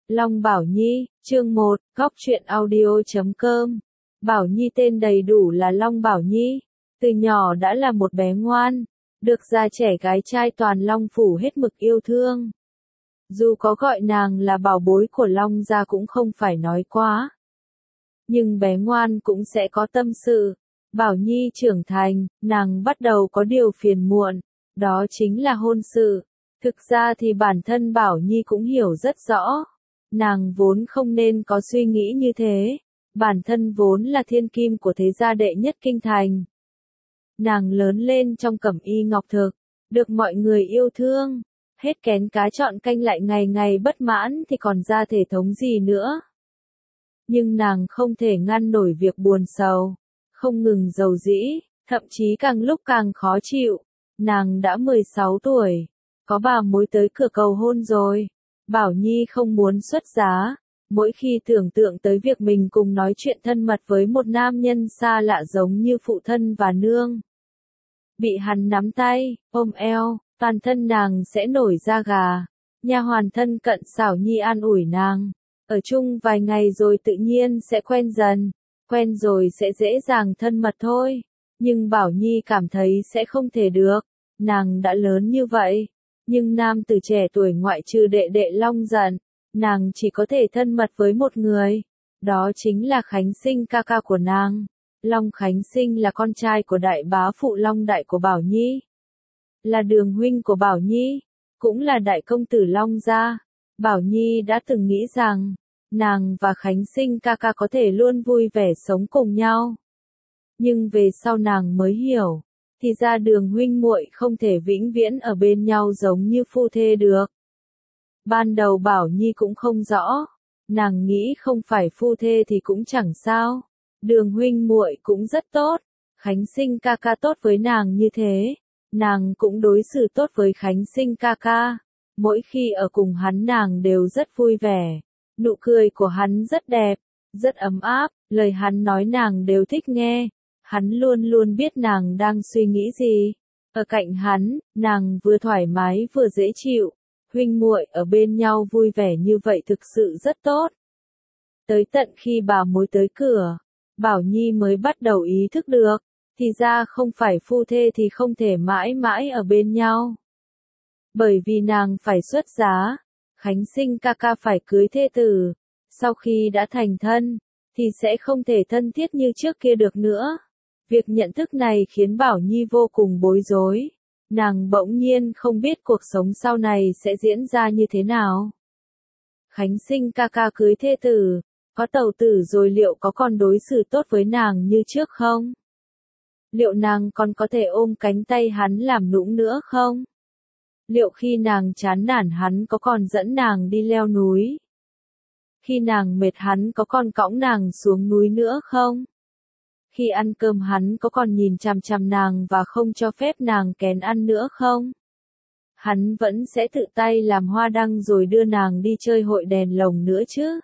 Long Bảo Nhi, chương 1, Góc truyện audio.com. Bảo Nhi tên đầy đủ là Long Bảo Nhi, từ nhỏ đã là một bé ngoan, được già trẻ gái trai toàn Long phủ hết mực yêu thương. Dù có gọi nàng là bảo bối của Long gia cũng không phải nói quá. Nhưng bé ngoan cũng sẽ có tâm sự. Bảo Nhi trưởng thành, nàng bắt đầu có điều phiền muộn, đó chính là hôn sự. Thực ra thì bản thân Bảo Nhi cũng hiểu rất rõ. Nàng vốn không nên có suy nghĩ như thế. Bản thân vốn là thiên kim của thế gia đệ nhất kinh thành. Nàng lớn lên trong cẩm y ngọc thực, được mọi người yêu thương. Hết kén cá chọn canh lại ngày ngày bất mãn thì còn ra thể thống gì nữa. Nhưng nàng không thể ngăn nổi việc buồn sầu, không ngừng dầu dĩ, thậm chí càng lúc càng khó chịu. Nàng đã 16 tuổi, có bà mối tới cửa cầu hôn rồi. Bảo Nhi không muốn xuất giá, mỗi khi tưởng tượng tới việc mình cùng nói chuyện thân mật với một nam nhân xa lạ giống như phụ thân và nương. Bị hắn nắm tay, ôm eo, toàn thân nàng sẽ nổi da gà. Nha hoàn thân cận xảo nhi an ủi nàng. Ở chung vài ngày rồi tự nhiên sẽ quen dần, quen rồi sẽ dễ dàng thân mật thôi. Nhưng Bảo Nhi cảm thấy sẽ không thể được, nàng đã lớn như vậy. Nhưng nam tử trẻ tuổi ngoại trừ đệ đệ Long Giận, nàng chỉ có thể thân mật với một người. Đó chính là Khánh Sinh ca ca của nàng. Long Khánh Sinh là con trai của đại bá phụ Long Đại của Bảo Nhi. Là đường huynh của Bảo Nhi, cũng là đại công tử Long gia. Bảo Nhi đã từng nghĩ rằng, nàng và Khánh Sinh ca ca có thể luôn vui vẻ sống cùng nhau. Nhưng về sau nàng mới hiểu, thì ra đường huynh muội không thể vĩnh viễn ở bên nhau giống như phu thê được. Ban đầu Bảo Nhi cũng không rõ, nàng nghĩ không phải phu thê thì cũng chẳng sao. Đường huynh muội cũng rất tốt, Khánh Sinh ca ca tốt với nàng như thế, nàng cũng đối xử tốt với Khánh Sinh ca ca. Mỗi khi ở cùng hắn nàng đều rất vui vẻ. Nụ cười của hắn rất đẹp, rất ấm áp, lời hắn nói nàng đều thích nghe. Hắn luôn luôn biết nàng đang suy nghĩ gì. Ở cạnh hắn, nàng vừa thoải mái vừa dễ chịu. Huynh muội ở bên nhau vui vẻ như vậy thực sự rất tốt. Tới tận khi bà mối tới cửa, Bảo Nhi mới bắt đầu ý thức được. Thì ra không phải phu thê thì không thể mãi mãi ở bên nhau. Bởi vì nàng phải xuất giá, Khánh Sinh ca ca phải cưới thê tử. Sau khi đã thành thân, thì sẽ không thể thân thiết như trước kia được nữa. Việc nhận thức này khiến Bảo Nhi vô cùng bối rối. Nàng bỗng nhiên không biết cuộc sống sau này sẽ diễn ra như thế nào. Khánh Sinh ca ca cưới thê tử, có tẩu tử rồi liệu có còn đối xử tốt với nàng như trước không? Liệu nàng còn có thể ôm cánh tay hắn làm nũng nữa không? Liệu khi nàng chán nản hắn có còn dẫn nàng đi leo núi? Khi nàng mệt hắn có còn cõng nàng xuống núi nữa không? Khi ăn cơm hắn có còn nhìn chằm chằm nàng và không cho phép nàng kén ăn nữa không? Hắn vẫn sẽ tự tay làm hoa đăng rồi đưa nàng đi chơi hội đèn lồng nữa chứ?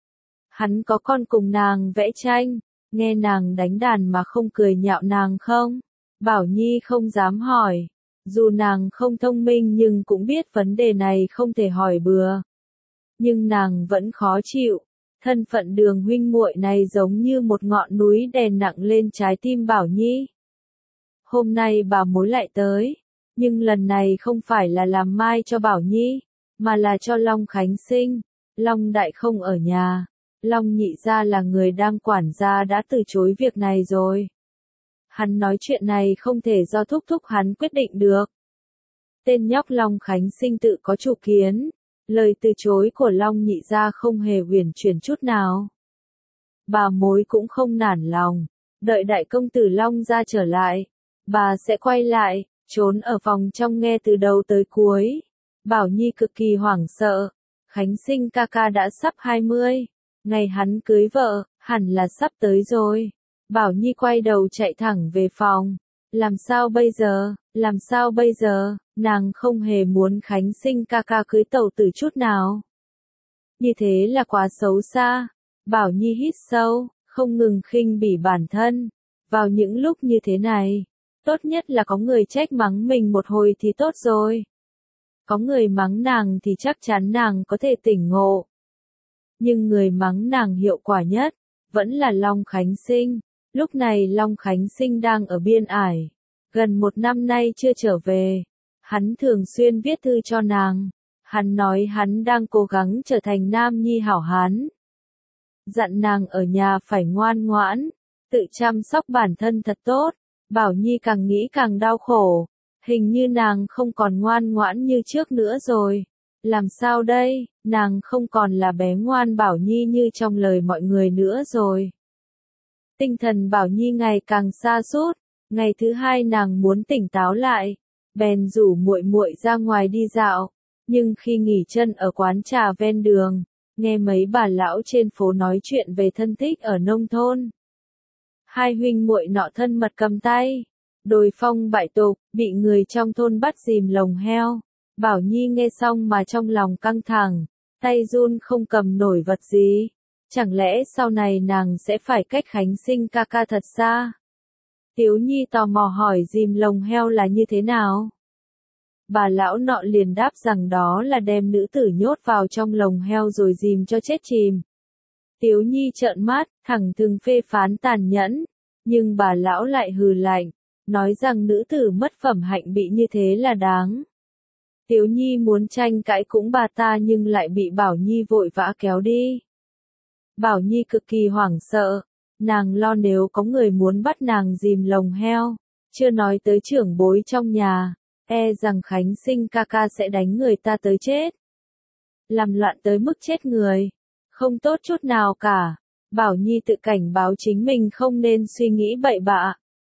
Hắn có còn cùng nàng vẽ tranh, nghe nàng đánh đàn mà không cười nhạo nàng không? Bảo Nhi không dám hỏi. Dù nàng không thông minh nhưng cũng biết vấn đề này không thể hỏi bừa. Nhưng nàng vẫn khó chịu. Thân phận đường huynh muội này giống như một ngọn núi đè nặng lên trái tim Bảo Nhi. Hôm nay bà mối lại tới. Nhưng lần này không phải là làm mai cho Bảo Nhi, mà là cho Long Khánh Sinh. Long Đại không ở nhà. Long nhị gia là người đang quản gia đã từ chối việc này rồi. Hắn nói chuyện này không thể do thúc thúc hắn quyết định được. Tên nhóc Long Khánh Sinh tự có chủ kiến. Lời từ chối của Long nhị gia không hề uyển chuyển chút nào. Bà mối cũng không nản lòng. Đợi đại công tử Long gia trở lại, bà sẽ quay lại, trốn ở phòng trong nghe từ đầu tới cuối. Bảo Nhi cực kỳ hoảng sợ. Khánh Sinh ca ca đã sắp 20. Ngày hắn cưới vợ, hẳn là sắp tới rồi. Bảo Nhi quay đầu chạy thẳng về phòng. Làm sao bây giờ, làm sao bây giờ, nàng không hề muốn Khánh Sinh ca ca cưới tẩu tử chút nào. Như thế là quá xấu xa. Bảo Nhi hít sâu, không ngừng khinh bỉ bản thân. Vào những lúc như thế này, tốt nhất là có người trách mắng mình một hồi thì tốt rồi. Có người mắng nàng thì chắc chắn nàng có thể tỉnh ngộ. nhưng người mắng nàng hiệu quả nhất, vẫn là Long Khánh Sinh. Lúc này Long Khánh Sinh đang ở biên ải, gần 1 năm nay chưa trở về. Hắn thường xuyên viết thư cho nàng. Hắn nói hắn đang cố gắng trở thành nam nhi hảo hán. Dặn nàng ở nhà phải ngoan ngoãn, tự chăm sóc bản thân thật tốt. Bảo Nhi càng nghĩ càng đau khổ. Hình như nàng không còn ngoan ngoãn như trước nữa rồi. Làm sao đây, nàng không còn là bé ngoan Bảo Nhi như trong lời mọi người nữa rồi. Tinh thần Bảo Nhi ngày càng sa sút. Ngày thứ 2 nàng muốn tỉnh táo lại, bèn rủ muội muội ra ngoài đi dạo. Nhưng khi nghỉ chân ở quán trà ven đường, nghe mấy bà lão trên phố nói chuyện về thân thích ở nông thôn. Hai huynh muội nọ thân mật cầm tay, đồi phong bại tục, bị người trong thôn bắt dìm lồng heo. Bảo Nhi nghe xong mà trong lòng căng thẳng, tay run không cầm nổi vật gì. Chẳng lẽ sau này nàng sẽ phải cách Khánh Sinh ca ca thật xa? Tiếu Nhi tò mò hỏi dìm lồng heo là như thế nào? Bà lão nọ liền đáp rằng đó là đem nữ tử nhốt vào trong lồng heo rồi dìm cho chết chìm. Tiếu Nhi trợn mắt, thẳng thừng phê phán tàn nhẫn, nhưng bà lão lại hừ lạnh, nói rằng nữ tử mất phẩm hạnh bị như thế là đáng. Tiếu Nhi muốn tranh cãi cũng bà ta nhưng lại bị Bảo Nhi vội vã kéo đi. Bảo Nhi cực kỳ hoảng sợ, nàng lo nếu có người muốn bắt nàng dìm lồng heo, chưa nói tới trưởng bối trong nhà, e rằng Khánh Sinh ca ca sẽ đánh người ta tới chết. Làm loạn tới mức chết người, không tốt chút nào cả. Bảo Nhi tự cảnh báo chính mình không nên suy nghĩ bậy bạ.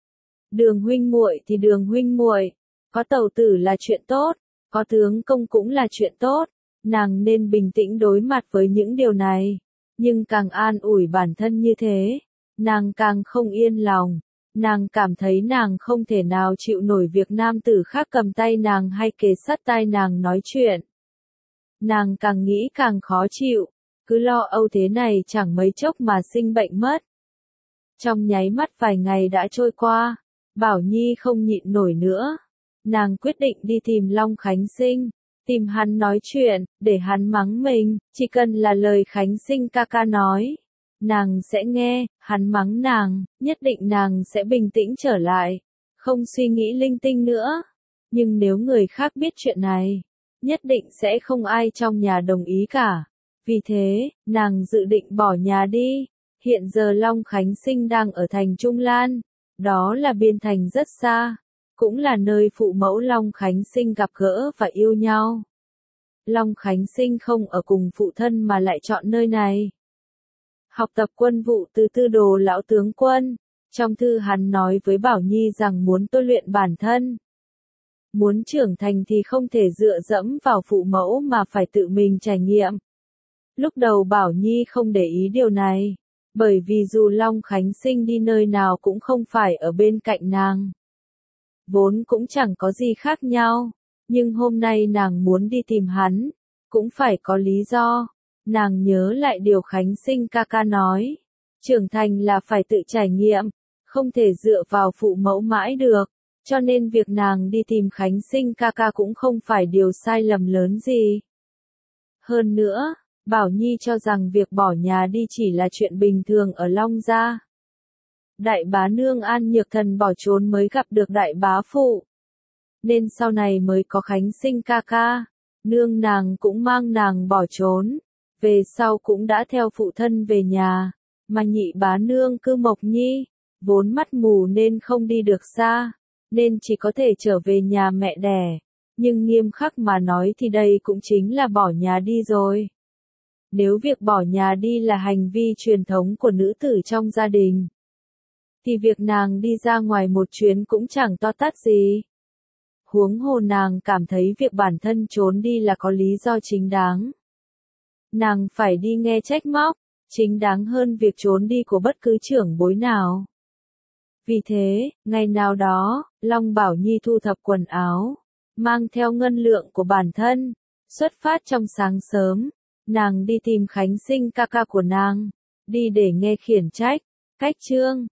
Đường huynh muội thì đường huynh muội, có tẩu tử là chuyện tốt, có tướng công cũng là chuyện tốt, nàng nên bình tĩnh đối mặt với những điều này. Nhưng càng an ủi bản thân như thế, nàng càng không yên lòng. Nàng cảm thấy nàng không thể nào chịu nổi việc nam tử khác cầm tay nàng hay kề sát tai nàng nói chuyện. Nàng càng nghĩ càng khó chịu, cứ lo âu thế này chẳng mấy chốc mà sinh bệnh mất. Trong nháy mắt vài ngày đã trôi qua, Bảo Nhi không nhịn nổi nữa. Nàng quyết định đi tìm Long Khánh Sinh, tìm hắn nói chuyện, để hắn mắng mình, chỉ cần là lời Khánh Sinh ca ca nói. Nàng sẽ nghe, hắn mắng nàng, nhất định nàng sẽ bình tĩnh trở lại, không suy nghĩ linh tinh nữa. Nhưng nếu người khác biết chuyện này, nhất định sẽ không ai trong nhà đồng ý cả. Vì thế, nàng dự định bỏ nhà đi. Hiện giờ Long Khánh Sinh đang ở thành Trung Lan, đó là biên thành rất xa, cũng là nơi phụ mẫu Long Khánh Sinh gặp gỡ và yêu nhau. Long Khánh Sinh không ở cùng phụ thân mà lại chọn nơi này. Học tập quân vụ từ Tư Đồ lão tướng quân. Trong thư hắn nói với Bảo Nhi rằng muốn tôi luyện bản thân. Muốn trưởng thành thì không thể dựa dẫm vào phụ mẫu mà phải tự mình trải nghiệm. Lúc đầu Bảo Nhi không để ý điều này, bởi vì dù Long Khánh Sinh đi nơi nào cũng không phải ở bên cạnh nàng. Vốn cũng chẳng có gì khác nhau, nhưng hôm nay nàng muốn đi tìm hắn, cũng phải có lý do. Nàng nhớ lại điều Khánh Sinh ca ca nói, trưởng thành là phải tự trải nghiệm, không thể dựa vào phụ mẫu mãi được, cho nên việc nàng đi tìm Khánh Sinh ca ca cũng không phải điều sai lầm lớn gì. Hơn nữa, Bảo Nhi cho rằng việc bỏ nhà đi chỉ là chuyện bình thường ở Long gia. Đại bá nương An Nhược Thần bỏ trốn mới gặp được đại bá phụ, nên sau này mới có Khánh Sinh ca ca. Nương nàng cũng mang nàng bỏ trốn, về sau cũng đã theo phụ thân về nhà, mà nhị bá nương Cư Mộc Nhi, vốn mắt mù nên không đi được xa, nên chỉ có thể trở về nhà mẹ đẻ, nhưng nghiêm khắc mà nói thì đây cũng chính là bỏ nhà đi rồi. Nếu việc bỏ nhà đi là hành vi truyền thống của nữ tử trong gia đình, thì việc nàng đi ra ngoài một chuyến cũng chẳng to tát gì. Huống hồ nàng cảm thấy việc bản thân trốn đi là có lý do chính đáng. Nàng phải đi nghe trách móc, chính đáng hơn việc trốn đi của bất cứ trưởng bối nào. Vì thế, ngày nào đó, Long Bảo Nhi thu thập quần áo, mang theo ngân lượng của bản thân, xuất phát trong sáng sớm, nàng đi tìm Khánh Sinh ca ca của nàng, đi để nghe khiển trách, cách chương.